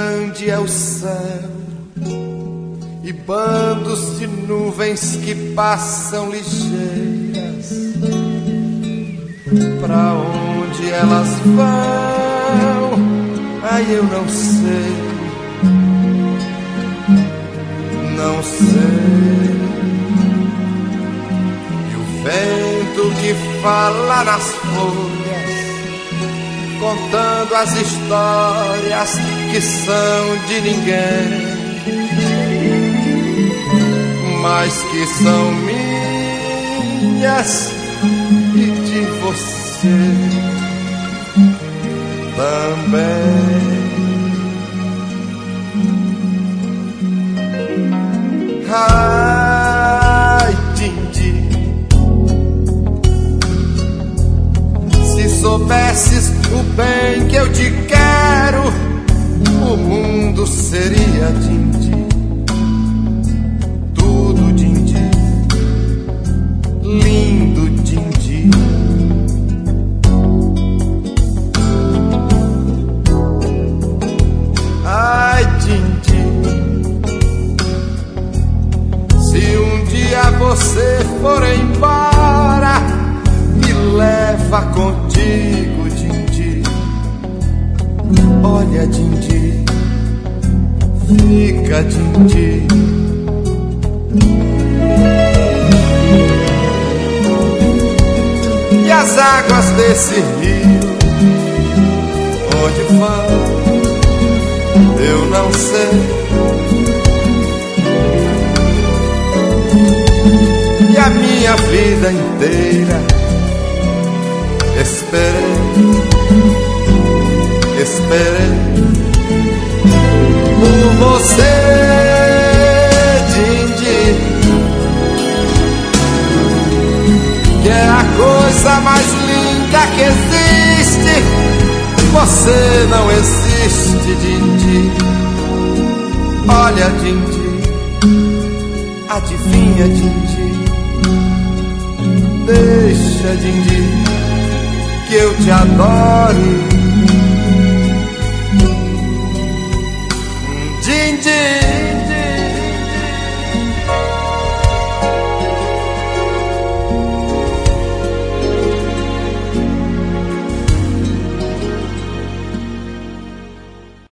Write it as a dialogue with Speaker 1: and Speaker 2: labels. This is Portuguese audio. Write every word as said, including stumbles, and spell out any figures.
Speaker 1: grande é o céu e bandos de nuvens que passam ligeiras. Pra onde elas vão? Ai, eu não sei, não sei. E o vento que fala nas folhas, contando as histórias que são de ninguém, mas que são minhas e de você também. Ai, Dindi, se soubesses o bem que eu te quero, o mundo seria Dindi, tudo Dindi, lindo Dindi. Ai, Dindi, se um dia você for embora, me leva contigo, Dindi. Olha, Dindi, fica, Dindi. E as águas desse rio, onde vão, eu não sei. E a minha vida inteira esperei, esperei por você, Dindi, que é a coisa mais linda que existe. Você não existe, Dindi. Olha, Dindi, adivinha, Dindi, deixa, Dindi, que eu te adore, Dindi.